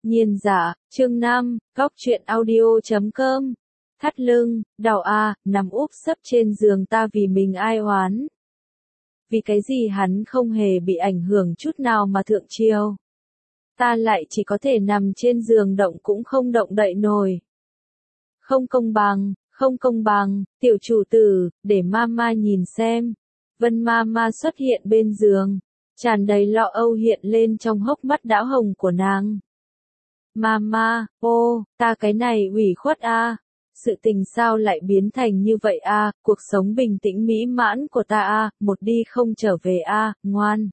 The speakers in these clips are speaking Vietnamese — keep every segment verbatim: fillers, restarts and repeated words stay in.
Nhiên giả, chương năm, góc truyện audio chấm com. Thắt lưng, đau a, nằm úp sấp trên giường ta vì mình ai oán. Vì cái gì hắn không hề bị ảnh hưởng chút nào mà thượng triều. Ta lại chỉ có thể nằm trên giường động cũng không động đậy nổi. Không công bằng, không công bằng, tiểu chủ tử, để mama nhìn xem. Vân mama xuất hiện bên giường, tràn đầy lo âu hiện lên trong hốc mắt đảo hồng của nàng. Mama, ô, ta cái này ủy khuất a, sự tình sao lại biến thành như vậy a, cuộc sống bình tĩnh mỹ mãn của ta a, một đi không trở về a, ngoan.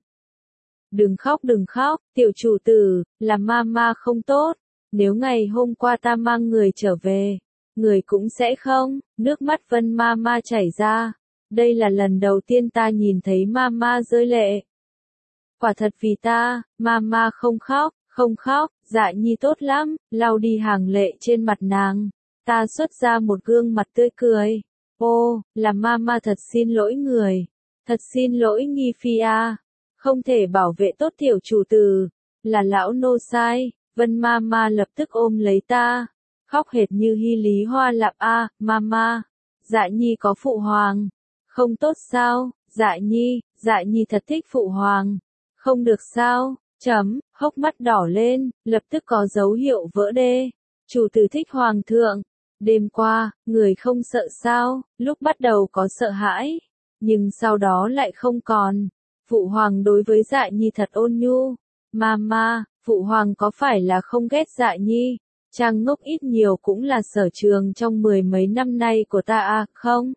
Đừng khóc đừng khóc, tiểu chủ tử, là mama không tốt, nếu ngày hôm qua ta mang người trở về, người cũng sẽ không, nước mắt Vân mama chảy ra, đây là lần đầu tiên ta nhìn thấy mama rơi lệ. Quả thật vì ta, mama không khóc. Không khóc, Dạ Nhi tốt lắm, lau đi hàng lệ trên mặt nàng. Ta xuất ra một gương mặt tươi cười. Ô, là mama thật xin lỗi người. Thật xin lỗi Nghi Phi a. Không thể bảo vệ tốt tiểu chủ tử. Là lão nô sai. Vân mama lập tức ôm lấy ta. Khóc hệt như hy lý hoa lạp a, mama. Dạ Nhi có phụ hoàng. Không tốt sao, Dạ Nhi, Dạ Nhi thật thích phụ hoàng. Không được sao. Chấm, hốc mắt đỏ lên, lập tức có dấu hiệu vỡ đê. Chủ tử thích hoàng thượng. Đêm qua, người không sợ sao, lúc bắt đầu có sợ hãi, nhưng sau đó lại không còn. Phụ hoàng đối với Dạ Nhi thật ôn nhu. Mama, phụ hoàng có phải là không ghét Dạ Nhi? Trang ngốc ít nhiều cũng là sở trường trong mười mấy năm nay của ta à, không?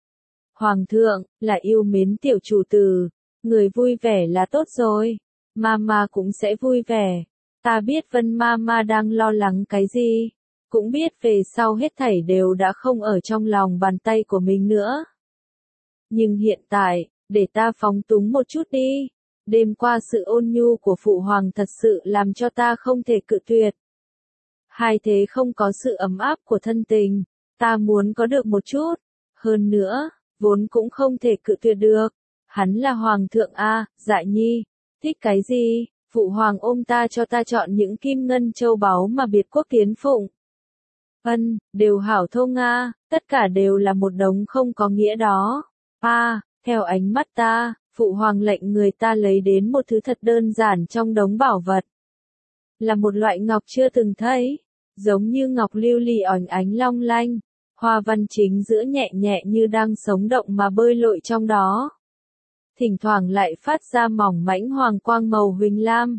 Hoàng thượng, là yêu mến tiểu chủ tử, người vui vẻ là tốt rồi. Mama cũng sẽ vui vẻ. Ta biết Vân Mama đang lo lắng cái gì. Cũng biết về sau hết thảy đều đã không ở trong lòng bàn tay của mình nữa. Nhưng hiện tại, để ta phóng túng một chút đi. Đêm qua sự ôn nhu của Phụ Hoàng thật sự làm cho ta không thể cự tuyệt. Hai thế không có sự ấm áp của thân tình. Ta muốn có được một chút. Hơn nữa, vốn cũng không thể cự tuyệt được. Hắn là Hoàng thượng a, Dạ Nhi. Thích cái gì, phụ hoàng ôm ta cho ta chọn những kim ngân châu báu mà biệt quốc tiến phụng. Ân, đều hảo thô Nga, tất cả đều là một đống không có nghĩa đó. À, theo ánh mắt ta, phụ hoàng lệnh người ta lấy đến một thứ thật đơn giản trong đống bảo vật. Là một loại ngọc chưa từng thấy, giống như ngọc lưu ly ỏnh ánh long lanh, hoa văn chính giữa nhẹ nhẹ như đang sống động mà bơi lội trong đó. Thỉnh thoảng lại phát ra mỏng mãnh hoàng quang màu huỳnh lam.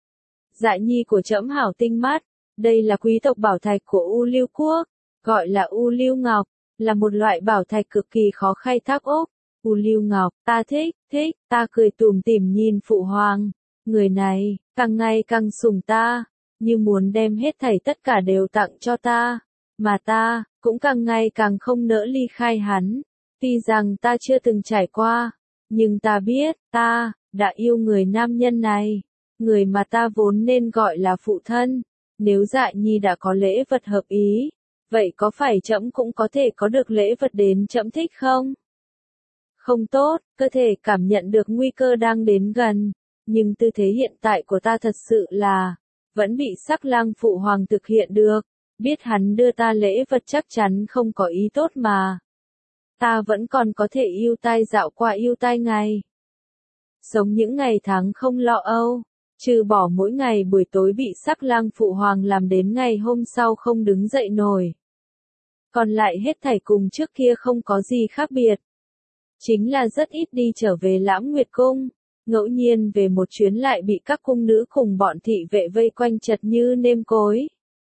Dạ Nhi của trẫm hảo tinh mắt, đây là quý tộc bảo thạch của U Lưu Quốc, gọi là U Lưu Ngọc, là một loại bảo thạch cực kỳ khó khai thác ốc. U Lưu Ngọc, ta thích, thích, ta cười tủm tỉm nhìn phụ hoàng, người này, càng ngày càng sủng ta, như muốn đem hết thảy tất cả đều tặng cho ta, mà ta, cũng càng ngày càng không nỡ ly khai hắn, tuy rằng ta chưa từng trải qua. Nhưng ta biết, ta, đã yêu người nam nhân này, người mà ta vốn nên gọi là phụ thân. Nếu Dạ Nhi đã có lễ vật hợp ý, vậy có phải trẫm cũng có thể có được lễ vật đến trẫm thích không? Không tốt, cơ thể cảm nhận được nguy cơ đang đến gần, nhưng tư thế hiện tại của ta thật sự là, vẫn bị Sắc Lang phụ hoàng thực hiện được, biết hắn đưa ta lễ vật chắc chắn không có ý tốt mà. Ta vẫn còn có thể yêu tai dạo qua yêu tai ngày. Sống những ngày tháng không lo âu, trừ bỏ mỗi ngày buổi tối bị Sắc Lang phụ hoàng làm đến ngày hôm sau không đứng dậy nổi. Còn lại hết thảy cùng trước kia không có gì khác biệt. Chính là rất ít đi trở về Lãm Nguyệt Cung, ngẫu nhiên về một chuyến lại bị các cung nữ cùng bọn thị vệ vây quanh chật như nêm cối.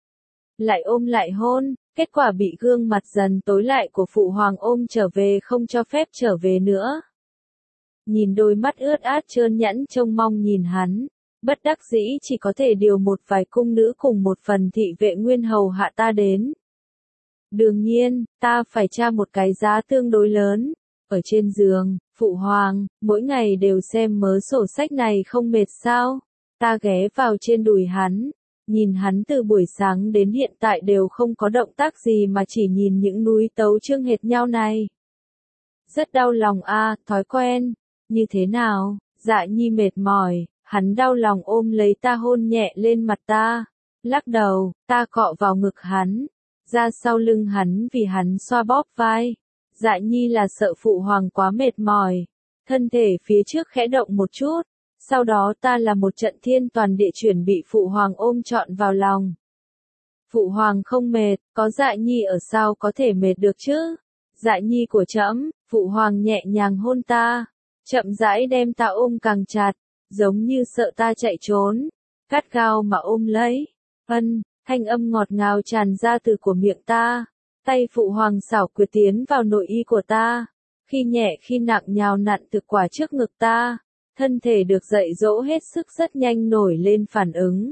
Lại ôm lại hôn. Kết quả bị gương mặt dần tối lại của phụ hoàng ôm trở về không cho phép trở về nữa. Nhìn đôi mắt ướt át trơn nhẵn trông mong nhìn hắn, bất đắc dĩ chỉ có thể điều một vài cung nữ cùng một phần thị vệ nguyên hầu hạ ta đến. Đương nhiên, ta phải tra một cái giá tương đối lớn. Ở trên giường, phụ hoàng, mỗi ngày đều xem mớ sổ sách này không mệt sao? Ta ghé vào trên đùi hắn. Nhìn hắn từ buổi sáng đến hiện tại đều không có động tác gì mà chỉ nhìn những núi tấu chương hệt nhau này. Rất đau lòng a, thói quen. Như thế nào? Dạ Nhi mệt mỏi, hắn đau lòng ôm lấy ta hôn nhẹ lên mặt ta. Lắc đầu, ta cọ vào ngực hắn, ra sau lưng hắn vì hắn xoa bóp vai. Dạ nhi là sợ phụ hoàng quá mệt mỏi. Thân thể phía trước khẽ động một chút. Sau đó ta là một trận thiên toàn địa chuyển bị phụ hoàng ôm trọn vào lòng. Phụ hoàng không mệt, có dạ nhi ở sao có thể mệt được chứ? Dạ nhi của trẫm, phụ hoàng nhẹ nhàng hôn ta, chậm rãi đem ta ôm càng chặt, giống như sợ ta chạy trốn, gắt gao mà ôm lấy. Ân, thanh âm ngọt ngào tràn ra từ của miệng ta, tay phụ hoàng xảo quyệt tiến vào nội y của ta, khi nhẹ khi nặng nhào nặn thực quả trước ngực ta, thân thể được dạy dỗ hết sức rất nhanh nổi lên phản ứng.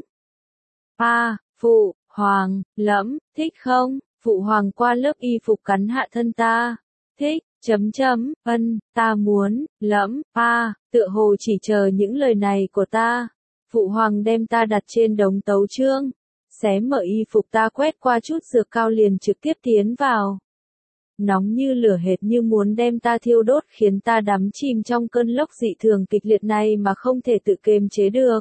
A, phụ, hoàng, lẫm, thích không? Phụ hoàng qua lớp y phục cắn hạ thân ta. Thích, chấm chấm, ân, ta muốn, lẫm, a, tựa hồ chỉ chờ những lời này của ta. Phụ hoàng đem ta đặt trên đống tấu chương, xé mở y phục ta quét qua chút dược cao liền trực tiếp tiến vào. Nóng như lửa hệt như muốn đem ta thiêu đốt khiến ta đắm chìm trong cơn lốc dị thường kịch liệt này mà không thể tự kiềm chế được.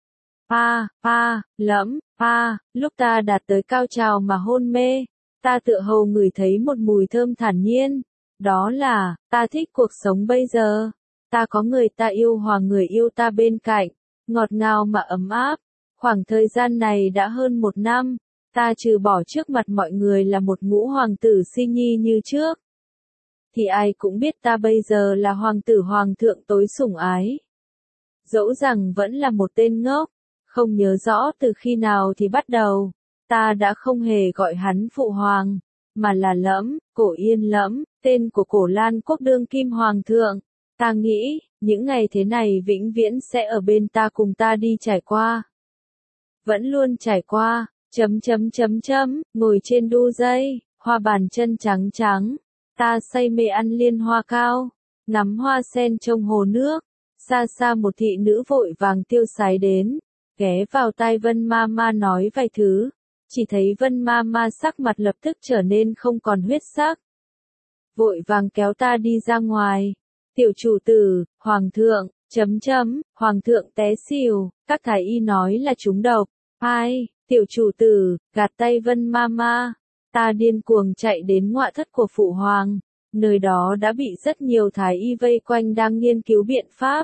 Pa, pa, lẫm, pa, lúc ta đạt tới cao trào mà hôn mê, ta tựa hồ ngửi thấy một mùi thơm thản nhiên. Đó là, ta thích cuộc sống bây giờ. Ta có người ta yêu hoàng người yêu ta bên cạnh, ngọt ngào mà ấm áp. Khoảng thời gian này đã hơn một năm, ta trừ bỏ trước mặt mọi người là một ngũ hoàng tử si nhi như trước. Thì ai cũng biết ta bây giờ là hoàng tử hoàng thượng tối sủng ái. Dẫu rằng vẫn là một tên ngốc, không nhớ rõ từ khi nào thì bắt đầu, ta đã không hề gọi hắn phụ hoàng, mà là Lẫm, Cổ Yên Lẫm, tên của Cổ Lan quốc đương kim hoàng thượng. Ta nghĩ, những ngày thế này vĩnh viễn sẽ ở bên ta cùng ta đi trải qua. Vẫn luôn trải qua, chấm chấm chấm chấm, ngồi trên đu dây, hoa bàn chân trắng trắng, ta say mê ăn liên hoa cao, ngắm hoa sen trong hồ nước, xa xa một thị nữ vội vàng tiêu sái đến, ghé vào tai Vân Ma Ma nói vài thứ, chỉ thấy Vân Ma Ma sắc mặt lập tức trở nên không còn huyết sắc. Vội vàng kéo ta đi ra ngoài, tiểu chủ tử, hoàng thượng, chấm chấm, hoàng thượng té xỉu, các thái y nói là trúng độc, ai, tiểu chủ tử, gạt tay Vân Ma Ma, ta điên cuồng chạy đến ngọa thất của phụ hoàng, nơi đó đã bị rất nhiều thái y vây quanh đang nghiên cứu biện pháp.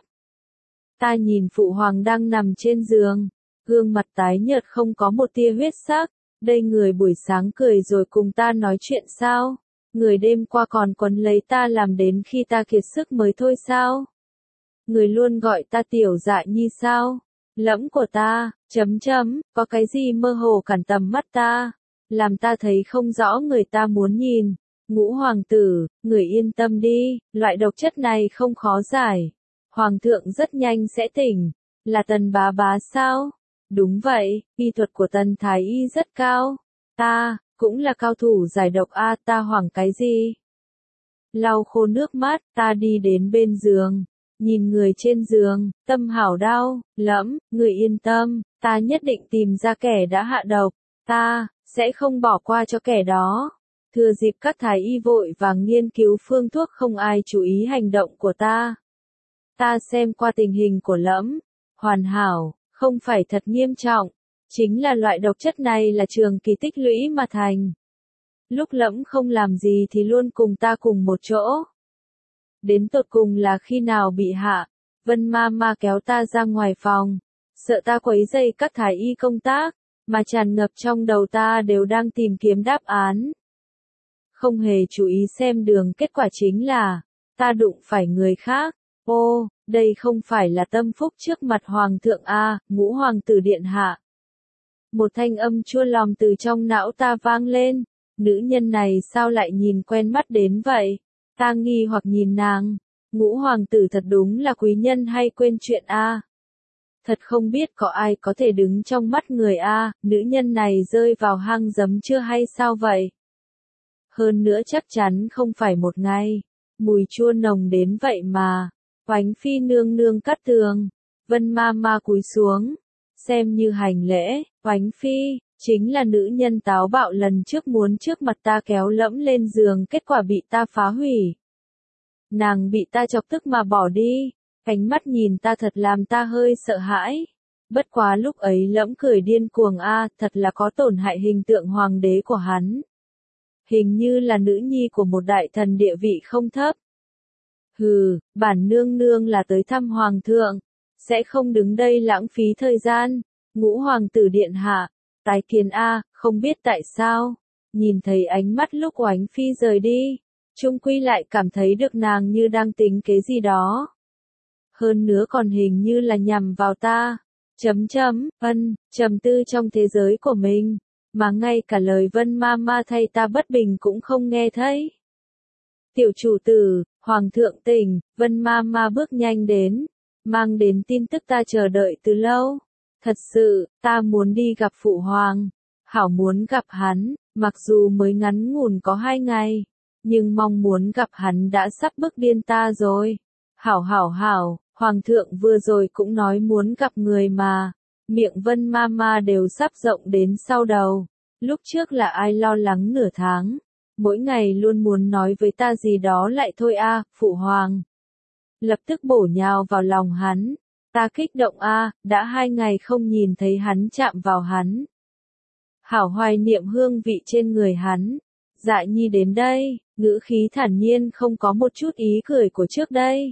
Ta nhìn phụ hoàng đang nằm trên giường, gương mặt tái nhợt không có một tia huyết sắc, đây người buổi sáng cười rồi cùng ta nói chuyện sao? Người đêm qua còn quấn lấy ta làm đến khi ta kiệt sức mới thôi sao? Người luôn gọi ta tiểu dạ nhi sao? Lẫm của ta, chấm chấm, có cái gì mơ hồ cản tầm mắt ta, làm ta thấy không rõ người ta muốn nhìn. Ngũ hoàng tử, người yên tâm đi, loại độc chất này không khó giải. Hoàng thượng rất nhanh sẽ tỉnh, là Tần bá bá sao? Đúng vậy, y thuật của Tần thái y rất cao. Ta, cũng là cao thủ giải độc a, ta hoảng cái gì? Lau khô nước mắt, ta đi đến bên giường, nhìn người trên giường, tâm hảo đau, Lẫm, người yên tâm, ta nhất định tìm ra kẻ đã hạ độc, ta sẽ không bỏ qua cho kẻ đó. Thừa dịp các thái y vội vàng nghiên cứu phương thuốc không ai chú ý hành động của ta. Ta xem qua tình hình của Lẫm, hoàn hảo, không phải thật nghiêm trọng, chính là loại độc chất này là trường kỳ tích lũy mà thành. Lúc Lẫm không làm gì thì luôn cùng ta cùng một chỗ. Đến tột cùng là khi nào bị hạ, Vân Ma Ma kéo ta ra ngoài phòng, sợ ta quấy rầy các thái y công tác, mà tràn ngập trong đầu ta đều đang tìm kiếm đáp án. Không hề chú ý xem đường, kết quả chính là, ta đụng phải người khác. Ô, đây không phải là tâm phúc trước mặt hoàng thượng a, ngũ hoàng tử điện hạ. Một thanh âm chua lòng từ trong não ta vang lên, nữ nhân này sao lại nhìn quen mắt đến vậy? Ta nghi hoặc nhìn nàng, ngũ hoàng tử thật đúng là quý nhân hay quên chuyện a. Thật không biết có ai có thể đứng trong mắt người a, nữ nhân này rơi vào hang giấm chưa hay sao vậy? Hơn nữa chắc chắn không phải một ngày, mùi chua nồng đến vậy mà. Oánh phi nương nương cắt tường, Vân Ma Ma cúi xuống, xem như hành lễ. Oánh phi, chính là nữ nhân táo bạo lần trước muốn trước mặt ta kéo Lẫm lên giường, kết quả bị ta phá hủy. Nàng bị ta chọc tức mà bỏ đi, ánh mắt nhìn ta thật làm ta hơi sợ hãi. Bất quá lúc ấy Lẫm cười điên cuồng a, thật là có tổn hại hình tượng hoàng đế của hắn. Hình như là nữ nhi của một đại thần địa vị không thấp. Hừ, bản nương nương là tới thăm hoàng thượng, sẽ không đứng đây lãng phí thời gian. Ngũ hoàng tử điện hạ, tái kiến a, không biết tại sao, nhìn thấy ánh mắt lúc Oánh Phi rời đi, chung quy lại cảm thấy được nàng như đang tính kế gì đó. Hơn nữa còn hình như là nhằm vào ta. Chấm chấm, ân, trầm tư trong thế giới của mình, mà ngay cả lời Vân ma ma thay ta bất bình cũng không nghe thấy. Tiểu chủ tử, hoàng thượng tỉnh, Vân ma ma bước nhanh đến, mang đến tin tức ta chờ đợi từ lâu. Thật sự, ta muốn đi gặp phụ hoàng, hảo muốn gặp hắn, mặc dù mới ngắn ngủn có hai ngày, nhưng mong muốn gặp hắn đã sắp bức điên ta rồi. Hảo hảo hảo, hoàng thượng vừa rồi cũng nói muốn gặp người mà, miệng Vân ma ma đều sắp rộng đến sau đầu. Lúc trước là ai lo lắng nửa tháng, mỗi ngày luôn muốn nói với ta gì đó lại thôi a, phụ hoàng. Lập tức bổ nhào vào lòng hắn, ta kích động a, đã hai ngày không nhìn thấy hắn chạm vào hắn. Hảo hoài niệm hương vị trên người hắn. Dạ nhi đến đây, ngữ khí thản nhiên không có một chút ý cười của trước đây.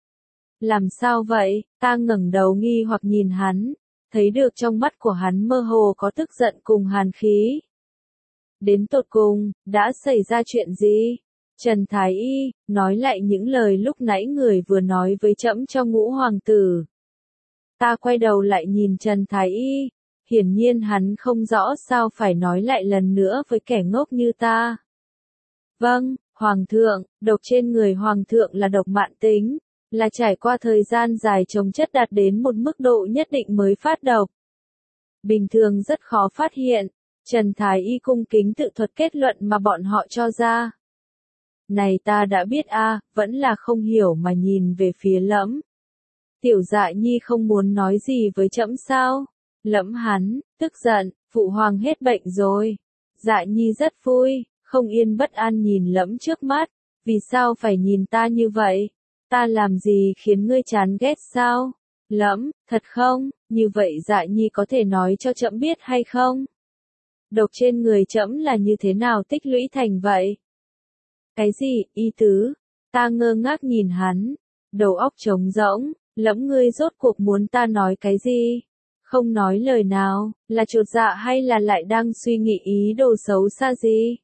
Làm sao vậy? Ta ngẩng đầu nghi hoặc nhìn hắn, thấy được trong mắt của hắn mơ hồ có tức giận cùng hàn khí. Đến tột cùng, đã xảy ra chuyện gì? Trần Thái Y, nói lại những lời lúc nãy người vừa nói với trẫm cho Ngũ hoàng tử. Ta quay đầu lại nhìn Trần Thái Y, hiển nhiên hắn không rõ sao phải nói lại lần nữa với kẻ ngốc như ta. Vâng, hoàng thượng, độc trên người hoàng thượng là độc mạn tính, là trải qua thời gian dài chồng chất đạt đến một mức độ nhất định mới phát độc. Bình thường rất khó phát hiện, Trần Thái Y cung kính tự thuật kết luận mà bọn họ cho ra. Này ta đã biết a, vẫn là không hiểu mà nhìn về phía Lẫm. Tiểu Dạ Nhi không muốn nói gì với trẫm sao? Lẫm hắn, tức giận, phụ hoàng hết bệnh rồi. Dạ Nhi rất vui, không yên bất an nhìn Lẫm trước mắt, vì sao phải nhìn ta như vậy? Ta làm gì khiến ngươi chán ghét sao? Lẫm, thật không? Như vậy Dạ Nhi có thể nói cho trẫm biết hay không? Độc trên người trẫm là như thế nào tích lũy thành vậy? Cái gì, y tứ? Ta ngơ ngác nhìn hắn, đầu óc trống rỗng, Lẫm ngươi rốt cuộc muốn ta nói cái gì? Không nói lời nào, là chột dạ hay là lại đang suy nghĩ ý đồ xấu xa gì?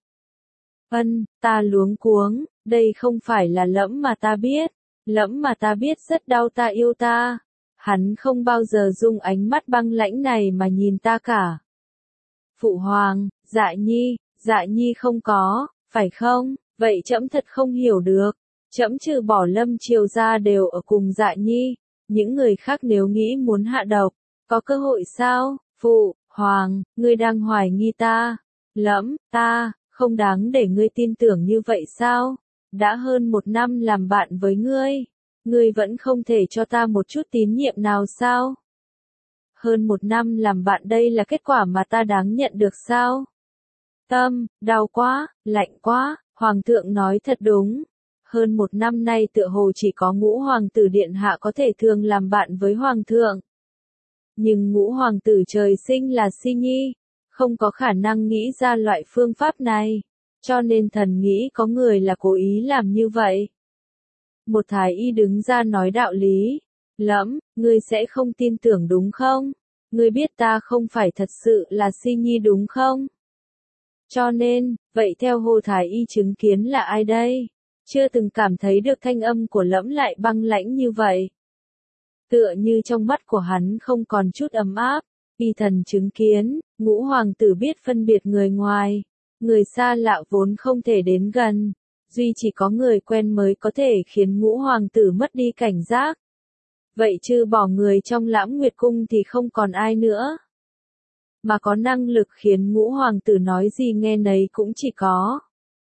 Ân, ta luống cuống, đây không phải là Lẫm mà ta biết, Lẫm mà ta biết rất đau ta yêu ta. Hắn không bao giờ dùng ánh mắt băng lãnh này mà nhìn ta cả. Phụ hoàng, Dạ Nhi, Dạ Nhi không có, phải không? Vậy trẫm thật không hiểu được. Trẫm trừ bỏ Lâm Triều ra đều ở cùng Dạ Nhi, những người khác nếu nghĩ muốn hạ độc, có cơ hội sao? Phụ hoàng, ngươi đang hoài nghi ta. Lẫm, ta, không đáng để ngươi tin tưởng như vậy sao? Đã hơn một năm làm bạn với ngươi, ngươi vẫn không thể cho ta một chút tín nhiệm nào sao? Hơn một năm làm bạn đây là kết quả mà ta đáng nhận được sao? Tâm, đau quá, lạnh quá, hoàng thượng nói thật đúng. Hơn một năm nay tựa hồ chỉ có Ngũ hoàng tử điện hạ có thể thường làm bạn với hoàng thượng. Nhưng Ngũ hoàng tử trời sinh là si nhi, không có khả năng nghĩ ra loại phương pháp này, cho nên thần nghĩ có người là cố ý làm như vậy. Một thái y đứng ra nói đạo lý. Lẫm, ngươi sẽ không tin tưởng đúng không? Ngươi biết ta không phải thật sự là si nhi đúng không? Cho nên, vậy theo Hồ thái y chứng kiến là ai đây? Chưa từng cảm thấy được thanh âm của Lẫm lại băng lãnh như vậy. Tựa như trong mắt của hắn không còn chút ấm áp, y thần chứng kiến, Ngũ hoàng tử biết phân biệt người ngoài, người xa lạ vốn không thể đến gần, duy chỉ có người quen mới có thể khiến Ngũ hoàng tử mất đi cảnh giác. Vậy chứ bỏ người trong Lãm Nguyệt cung thì không còn ai nữa. Mà có năng lực khiến Ngũ hoàng tử nói gì nghe nấy cũng chỉ có.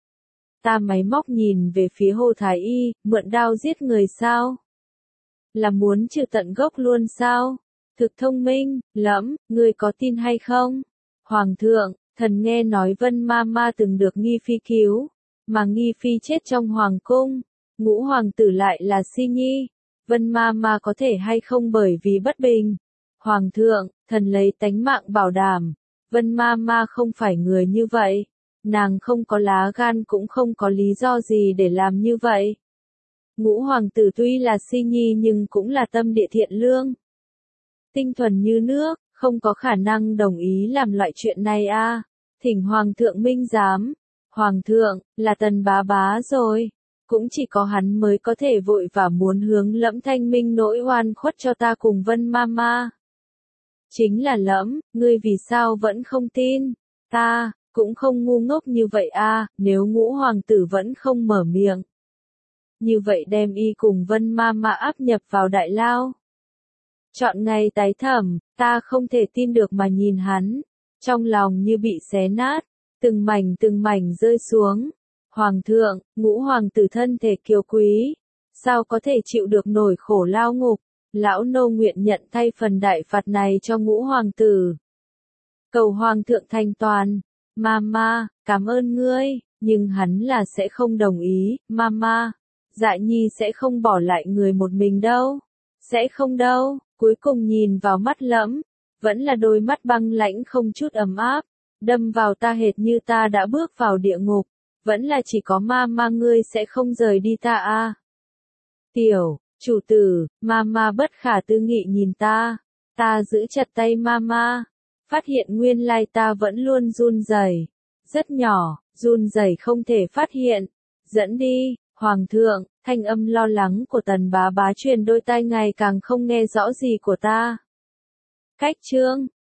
Ta máy móc nhìn về phía Hồ thái y, mượn đao giết người sao? Là muốn trừ tận gốc luôn sao? Thực thông minh, Lẫm, ngươi có tin hay không? Hoàng thượng, thần nghe nói Vân ma ma từng được Nghi Phi cứu, mà Nghi Phi chết trong hoàng cung, Ngũ hoàng tử lại là si nhi, Vân ma ma có thể hay không bởi vì bất bình, Hoàng thượng, thần lấy tánh mạng bảo đảm, Vân ma ma không phải người như vậy. Nàng không có lá gan cũng không có lý do gì để làm như vậy. Ngũ hoàng tử tuy là si nhi nhưng cũng là tâm địa thiện lương. Tinh thuần như nước, không có khả năng đồng ý làm loại chuyện này a. À. Thỉnh hoàng thượng minh giám. Hoàng thượng, là Tần bá bá rồi. Cũng chỉ có hắn mới có thể vội và muốn hướng Lẫm thanh minh nỗi oan khuất cho ta cùng Vân ma ma. Chính là Lẫm, ngươi vì sao vẫn không tin? Ta, cũng không ngu ngốc như vậy a. À, nếu ngũ hoàng tử vẫn không mở miệng. Như vậy đem y cùng Vân ma ma áp nhập vào đại lao. Chọn ngày tái thẩm, ta không thể tin được mà nhìn hắn. Trong lòng như bị xé nát, từng mảnh từng mảnh rơi xuống. Hoàng thượng, ngũ hoàng tử thân thể kiêu quý, sao có thể chịu được nổi khổ lao ngục, lão nô nguyện nhận thay phần đại phạt này cho ngũ hoàng tử. Cầu hoàng thượng thanh toàn, mama, cảm ơn ngươi, nhưng hắn là sẽ không đồng ý, mama, Dạ nhi sẽ không bỏ lại người một mình đâu, sẽ không đâu, cuối cùng nhìn vào mắt Lẫm, vẫn là đôi mắt băng lãnh không chút ấm áp, đâm vào ta hệt như ta đã bước vào địa ngục. Vẫn là chỉ có ma ma ngươi sẽ không rời đi ta a. À. Tiểu, chủ tử, ma ma bất khả tư nghị nhìn ta. Ta giữ chặt tay ma ma. Phát hiện nguyên lai ta vẫn luôn run rẩy. Rất nhỏ, run rẩy không thể phát hiện. Dẫn đi, hoàng thượng, thanh âm lo lắng của Tần bá bá truyền đôi tai ngày càng không nghe rõ gì của ta. Cách chương.